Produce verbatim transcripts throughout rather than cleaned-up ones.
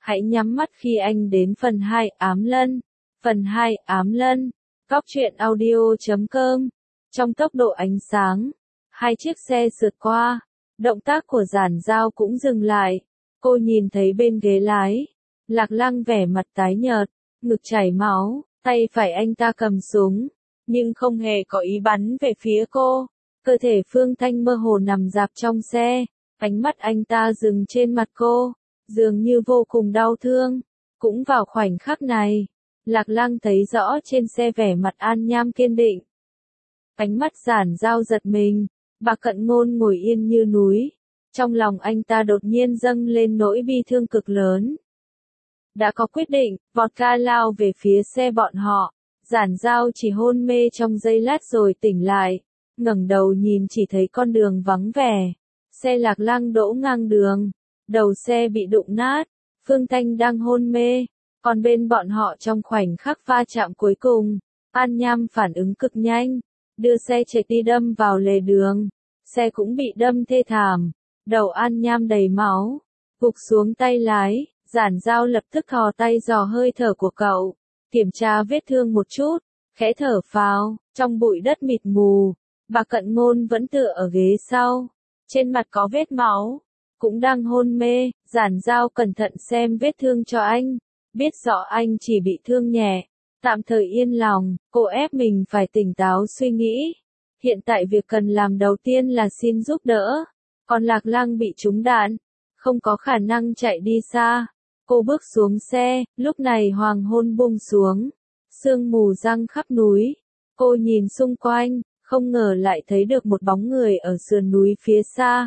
Hãy nhắm mắt khi anh đến phần hai ám lân. Phần hai ám lân. Góc truyện audio chấm com. Trong tốc độ ánh sáng, hai chiếc xe sượt qua. Động tác của Giản Dao cũng dừng lại. Cô nhìn thấy bên ghế lái, Lạc Lăng vẻ mặt tái nhợt, ngực chảy máu, tay phải anh ta cầm súng, nhưng không hề có ý bắn về phía cô. Cơ thể Phương Thanh mơ hồ nằm rạp trong xe, ánh mắt anh ta dừng trên mặt cô, dường như vô cùng đau thương. Cũng vào khoảnh khắc này, Lạc Lăng thấy rõ trên xe vẻ mặt An Nham kiên định. Ánh mắt Giản Dao giật mình, Bà Cận Ngôn ngồi yên như núi. Trong lòng anh ta đột nhiên dâng lên nỗi bi thương cực lớn. Đã có quyết định, vọt ca lao về phía xe bọn họ. Giản Dao chỉ hôn mê trong giây lát rồi tỉnh lại. Ngẩng đầu nhìn chỉ thấy con đường vắng vẻ. Xe Lạc Lăng đỗ ngang đường. Đầu xe bị đụng nát. Phương Thanh đang hôn mê. Còn bên bọn họ trong khoảnh khắc va chạm cuối cùng, An Nham phản ứng cực nhanh. Đưa xe chạy đi đâm vào lề đường. Xe cũng bị đâm thê thảm. Đầu An Nham đầy máu. Gục xuống tay lái. Giản Dao lập tức thò tay dò hơi thở của cậu. Kiểm tra vết thương một chút. Khẽ thở phào. Trong bụi đất mịt mù, Bà Cận Ngôn vẫn tựa ở ghế sau. Trên mặt có vết máu. Cũng đang hôn mê. Giản Dao cẩn thận xem vết thương cho anh. Biết rõ anh chỉ bị thương nhẹ. Tạm thời yên lòng. Cô ép mình phải tỉnh táo suy nghĩ. Hiện tại việc cần làm đầu tiên là xin giúp đỡ. Còn Lạc Lăng bị trúng đạn. Không có khả năng chạy đi xa. Cô bước xuống xe. Lúc này hoàng hôn buông xuống. Sương mù giăng khắp núi. Cô nhìn xung quanh. Không ngờ lại thấy được một bóng người ở sườn núi phía xa.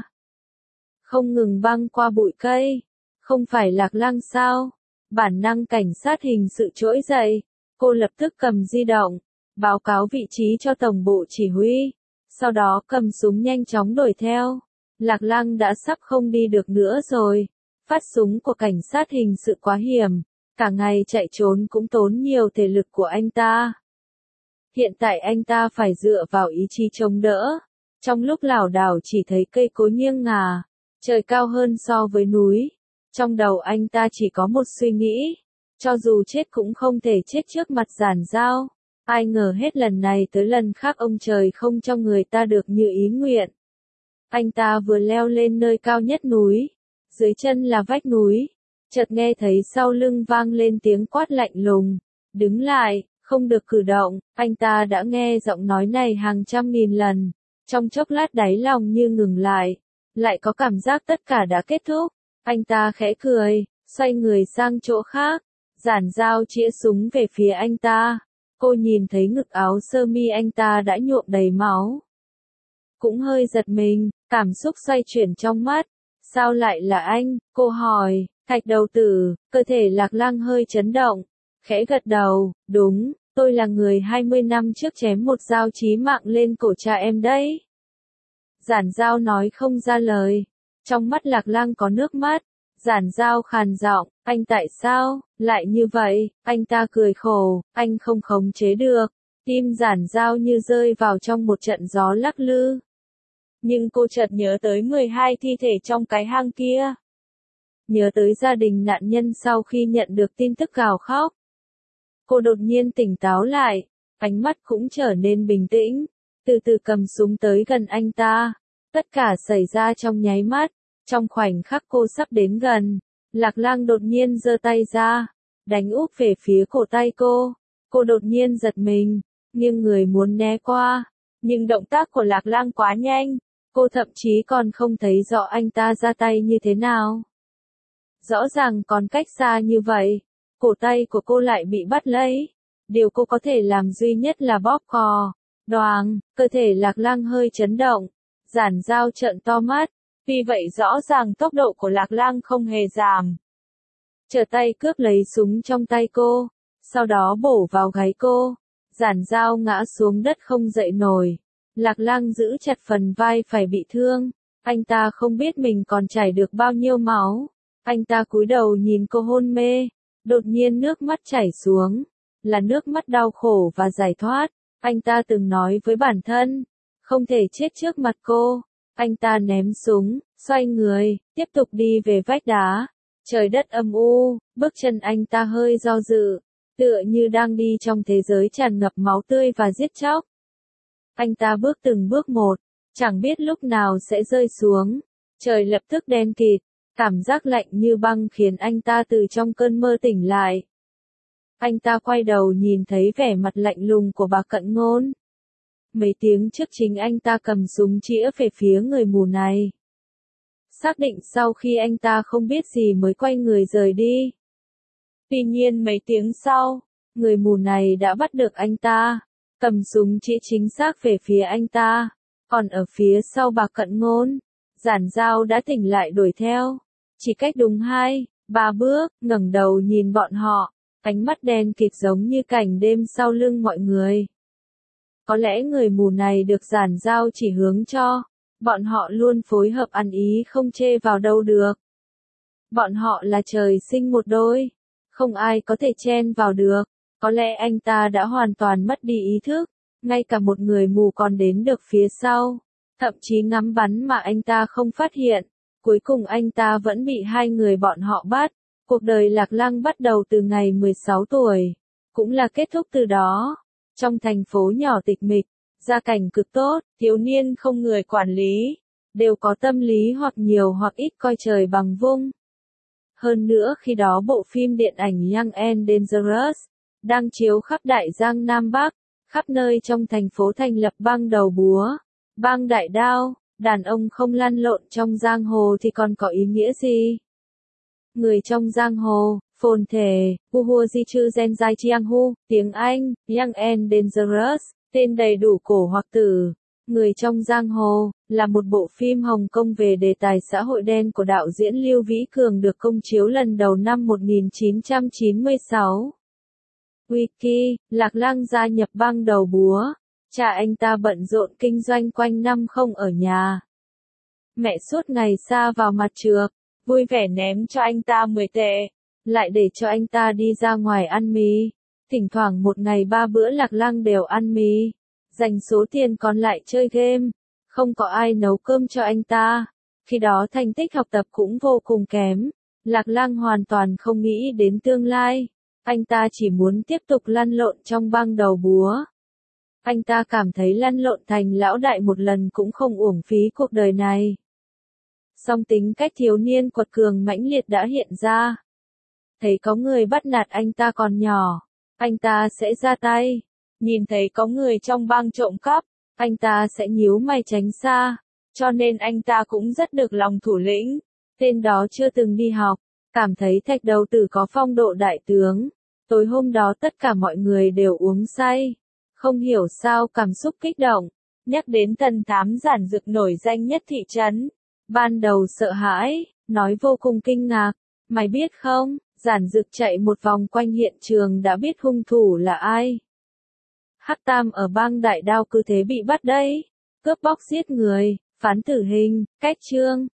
Không ngừng băng qua bụi cây. Không phải Lạc Lăng sao? Bản năng cảnh sát hình sự trỗi dậy. Cô lập tức cầm di động. Báo cáo vị trí cho tổng bộ chỉ huy. Sau đó cầm súng nhanh chóng đuổi theo. Lạc Lăng đã sắp không đi được nữa rồi. Phát súng của cảnh sát hình sự quá hiểm. Cả ngày chạy trốn cũng tốn nhiều thể lực của anh ta. Hiện tại anh ta phải dựa vào ý chí chống đỡ. Trong lúc lảo đảo chỉ thấy cây cối nghiêng ngả. Trời cao hơn so với núi. Trong đầu anh ta chỉ có một suy nghĩ. Cho dù chết cũng không thể chết trước mặt Giản Dao. Ai ngờ hết lần này tới lần khác ông trời không cho người ta được như ý nguyện. Anh ta vừa leo lên nơi cao nhất núi. Dưới chân là vách núi. Chợt nghe thấy sau lưng vang lên tiếng quát lạnh lùng. Đứng lại, không được cử động. Anh ta đã nghe giọng nói này hàng trăm nghìn lần. Trong chốc lát đáy lòng như ngừng lại. Lại có cảm giác tất cả đã kết thúc. Anh ta khẽ cười, xoay người sang chỗ khác. Giản Dao chĩa súng về phía anh ta. Cô nhìn thấy ngực áo sơ mi anh ta đã nhuộm đầy máu. Cũng hơi giật mình, cảm xúc xoay chuyển trong mắt. Sao lại là anh? Cô hỏi. Thạch đầu tử. Cơ thể Lạc Lăng hơi chấn động. Khẽ gật đầu. Đúng, tôi là người hai mươi năm trước chém một dao chí mạng lên cổ cha em đấy. Giản Dao nói không ra lời. Trong mắt Lạc Lăng có nước mắt. Giản Dao khàn giọng, anh tại sao lại như vậy? Anh ta cười khổ, anh không khống chế được. Tim Giản Dao như rơi vào trong một trận gió lắc lư. Nhưng cô chợt nhớ tới mười hai thi thể trong cái hang kia. Nhớ tới gia đình nạn nhân sau khi nhận được tin tức gào khóc. Cô đột nhiên tỉnh táo lại, ánh mắt cũng trở nên bình tĩnh, từ từ cầm súng tới gần anh ta. Tất cả xảy ra trong nháy mắt. Trong khoảnh khắc cô sắp đến gần, Lạc Lăng đột nhiên giơ tay ra, đánh úp về phía cổ tay cô. Cô đột nhiên giật mình, nghiêng người muốn né qua, nhưng động tác của Lạc Lăng quá nhanh, cô thậm chí còn không thấy rõ anh ta ra tay như thế nào. Rõ ràng còn cách xa như vậy, cổ tay của cô lại bị bắt lấy. Điều cô có thể làm duy nhất là bóp cò. Đoàng, cơ thể Lạc Lăng hơi chấn động. Giản Dao trợn to mắt. Vì vậy rõ ràng tốc độ của Lạc Lăng không hề giảm. Trở tay cướp lấy súng trong tay cô, sau đó bổ vào gáy cô. Giản Dao ngã xuống đất không dậy nổi. Lạc Lăng giữ chặt phần vai phải bị thương. Anh ta không biết mình còn chảy được bao nhiêu máu. Anh ta cúi đầu nhìn cô hôn mê. Đột nhiên nước mắt chảy xuống. Là nước mắt đau khổ và giải thoát. Anh ta từng nói với bản thân, không thể chết trước mặt cô. Anh ta ném súng, xoay người, tiếp tục đi về vách đá. Trời đất âm u, bước chân anh ta hơi do dự, tựa như đang đi trong thế giới tràn ngập máu tươi và giết chóc. Anh ta bước từng bước một, chẳng biết lúc nào sẽ rơi xuống. Trời lập tức đen kịt, cảm giác lạnh như băng khiến anh ta từ trong cơn mơ tỉnh lại. Anh ta quay đầu nhìn thấy vẻ mặt lạnh lùng của bà Cận Ngôn. Mấy tiếng trước chính anh ta cầm súng chĩa về phía người mù này. Xác định sau khi anh ta không biết gì mới quay người rời đi. Tuy nhiên mấy tiếng sau, người mù này đã bắt được anh ta, cầm súng chĩa chính xác về phía anh ta. Còn ở phía sau bà Cận Ngôn, Giản Dao đã tỉnh lại đuổi theo. Chỉ cách đúng hai, ba bước, ngẩng đầu nhìn bọn họ, ánh mắt đen kịt giống như cảnh đêm sau lưng mọi người. Có lẽ người mù này được Giản Dao chỉ hướng cho, bọn họ luôn phối hợp ăn ý không chê vào đâu được. Bọn họ là trời sinh một đôi, không ai có thể chen vào được. Có lẽ anh ta đã hoàn toàn mất đi ý thức, ngay cả một người mù còn đến được phía sau, thậm chí ngắm bắn mà anh ta không phát hiện. Cuối cùng anh ta vẫn bị hai người bọn họ bắt. Cuộc đời Lạc Lăng bắt đầu từ ngày mười sáu tuổi, cũng là kết thúc từ đó. Trong thành phố nhỏ tịch mịch, gia cảnh cực tốt, thiếu niên không người quản lý, đều có tâm lý hoặc nhiều hoặc ít coi trời bằng vung. Hơn nữa khi đó bộ phim điện ảnh Young and Dangerous đang chiếu khắp Đại Giang Nam Bắc, khắp nơi trong thành phố thành lập bang đầu búa, bang đại đao. Đàn ông không lăn lộn trong giang hồ thì còn có ý nghĩa gì? Người trong giang hồ, phồn thể, Puhua Di Chư Gen Jai Chiang Hu, tiếng Anh, Young and Dangerous, tên đầy đủ cổ hoặc tử. Người trong giang hồ, là một bộ phim Hồng Kông về đề tài xã hội đen của đạo diễn Lưu Vĩ Cường được công chiếu lần đầu năm một nghìn chín trăm chín mươi sáu. Wiki, Lạc Lăng gia nhập bang đầu búa. Cha anh ta bận rộn kinh doanh quanh năm không ở nhà. Mẹ suốt ngày xa vào mặt trược, vui vẻ ném cho anh ta mười tệ, lại để cho anh ta đi ra ngoài ăn mì. Thỉnh thoảng một ngày ba bữa Lạc Lăng đều ăn mì, dành số tiền còn lại chơi game, không có ai nấu cơm cho anh ta. Khi đó thành tích học tập cũng vô cùng kém, Lạc Lăng hoàn toàn không nghĩ đến tương lai, anh ta chỉ muốn tiếp tục lăn lộn trong bang đầu búa. Anh ta cảm thấy lăn lộn thành lão đại một lần cũng không uổng phí cuộc đời này. Song tính cách thiếu niên quật cường mãnh liệt đã hiện ra. Thấy có người bắt nạt anh ta còn nhỏ, anh ta sẽ ra tay. Nhìn thấy có người trong bang trộm cắp, anh ta sẽ nhíu mày tránh xa. Cho nên anh ta cũng rất được lòng thủ lĩnh. Tên đó chưa từng đi học, cảm thấy Thạch Đầu Tử có phong độ đại tướng. Tối hôm đó tất cả mọi người đều uống say. Không hiểu sao cảm xúc kích động, nhắc đến thần thám Giản Dực nổi danh nhất thị trấn. Ban đầu sợ hãi, nói vô cùng kinh ngạc, mày biết không, Giản Dực chạy một vòng quanh hiện trường đã biết hung thủ là ai. Hắc Tam ở bang đại đao cứ thế bị bắt đấy, cướp bóc giết người, phán tử hình, cách chương.